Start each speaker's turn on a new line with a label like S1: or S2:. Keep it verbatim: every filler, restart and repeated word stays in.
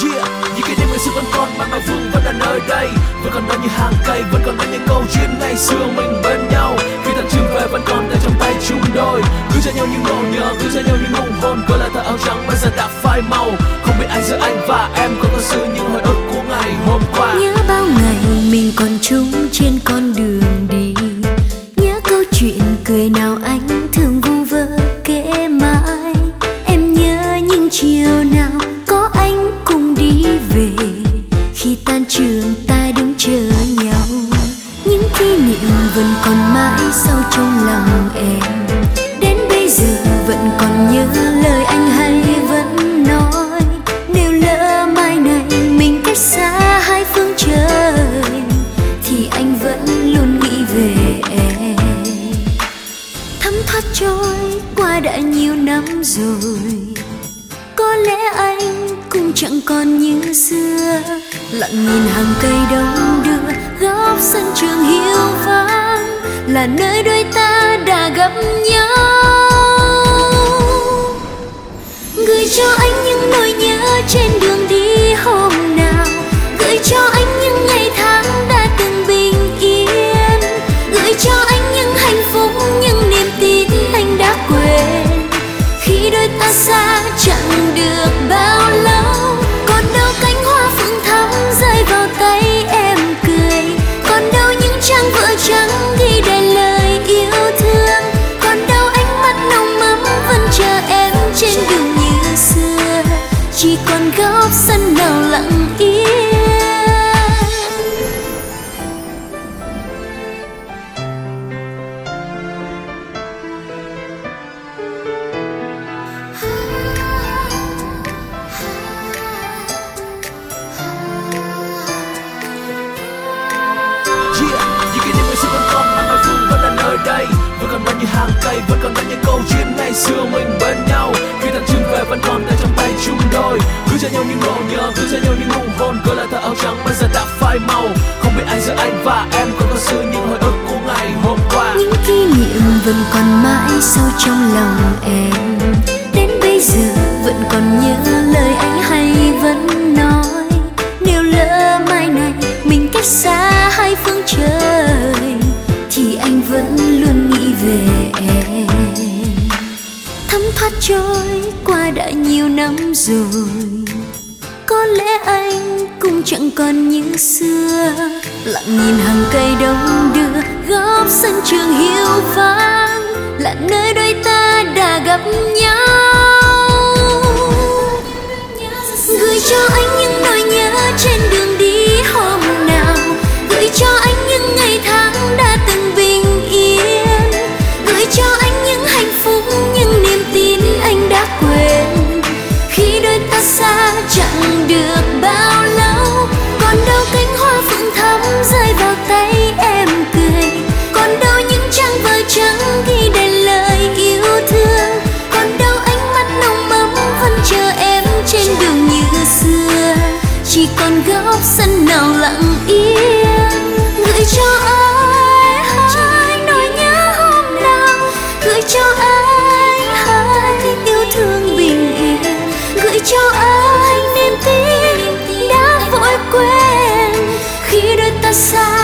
S1: Yeah, những kỷ niệm ngày xưa vẫn còn mãi mãi vương vẫn là nơi đây, vẫn còn đó như hàng cây, vẫn còn đó những câu chuyện ngày xưa mình bên nhau. Khi tan trường về vẫn còn tay trong tay chung đôi, cứ cho nhau những nỗi nhớ, cứ cho nhau những nụ hôn, gọi là tờ áo trắng bây giờ đã phai màu. Không biết ai giữa anh và em có thật sự những hồi ức của ngày hôm qua.
S2: Nhớ bao ngày mình còn chung trên con đường đi, nhớ câu chuyện cười nào anh thường vu vơ kể mãi. Em nhớ những chiều nào có anh cùng đi về, khi tan trường ta đứng chờ nhau. Những kỷ niệm vẫn còn mãi sâu trong lòng em, đến bây giờ vẫn còn nhớ lời anh hay vẫn nói. Nếu lỡ mai này mình cách xa hai phương trời, thì anh vẫn luôn nghĩ về em. Thấm thoát trôi qua đã nhiều năm rồi, có lẽ anh cũng chẳng còn như xưa. Lặng nhìn hàng cây đông đưa góc sân trường hiu vắng, là nơi đôi ta đã gặp nhau. Gửi cho anh những nỗi nhớ trên đường đi hôm nào, gửi cho anh những ngày tháng đã từng bình yên, gửi cho anh những hạnh phúc, những niềm tin anh đã quên. Khi đôi ta xa chẳng được bao lâu, còn đâu cánh hoa phượng thắm rơi vào tay em cười, còn đâu những trang vở trắng ghi đầy lời yêu thương, còn đâu ánh mắt nồng ấm vẫn chờ em trên đường như xưa, chỉ còn góc sân nào lặng yên.
S1: Đây vẫn còn đó như hàng cây, vẫn còn đó những câu chuyện ngày xưa mình bên nhau. Khi tan trường về vẫn còn tay trong tay chung đôi, cứ cho nhau những nỗi nhớ, cứ cho nhau những nụ hôn, gọi là tờ áo trắng bây giờ đã phai màu. Không biết ai giữa anh và em có thật sự những hồi ức của ngày hôm qua.
S2: Những kỷ niệm vẫn còn mãi sâu trong lòng em, đến bây giờ vẫn còn nhớ lời anh hay vẫn nói. Nếu lỡ mai này mình cách xa hai phương trời, thì anh vẫn luôn nghĩ về em. Thấm thoát trôi qua đã nhiều năm rồi, có lẽ anh cũng chẳng còn như xưa. Lặng nhìn hàng cây đông đưa góc sân trường hiu vắng, là nơi đôi ta đã gặp nhau. Gửi cho anh những nỗi nhớ trên đường đi hôm nào, gửi cho anh những ngày tháng đã từng bình yên, gửi cho anh những hạnh phúc, những niềm tin anh đã quên. Khi đôi ta xa chẳng được bao lâu, còn đâu cánh hoa phượng thắm rơi vào tay em cười, còn đâu những trang vở trắng ghi đầy lời yêu thương, còn đâu ánh mắt nồng ấm vẫn chờ em trên đường như xưa, chỉ còn góc sân nào lặng yên. Gửi cho anh hai nỗi nhớ hôm nào, gửi cho anh hai yêu thương bình yên, gửi cho anh niềm tin đã vội quên. Khi đôi ta xa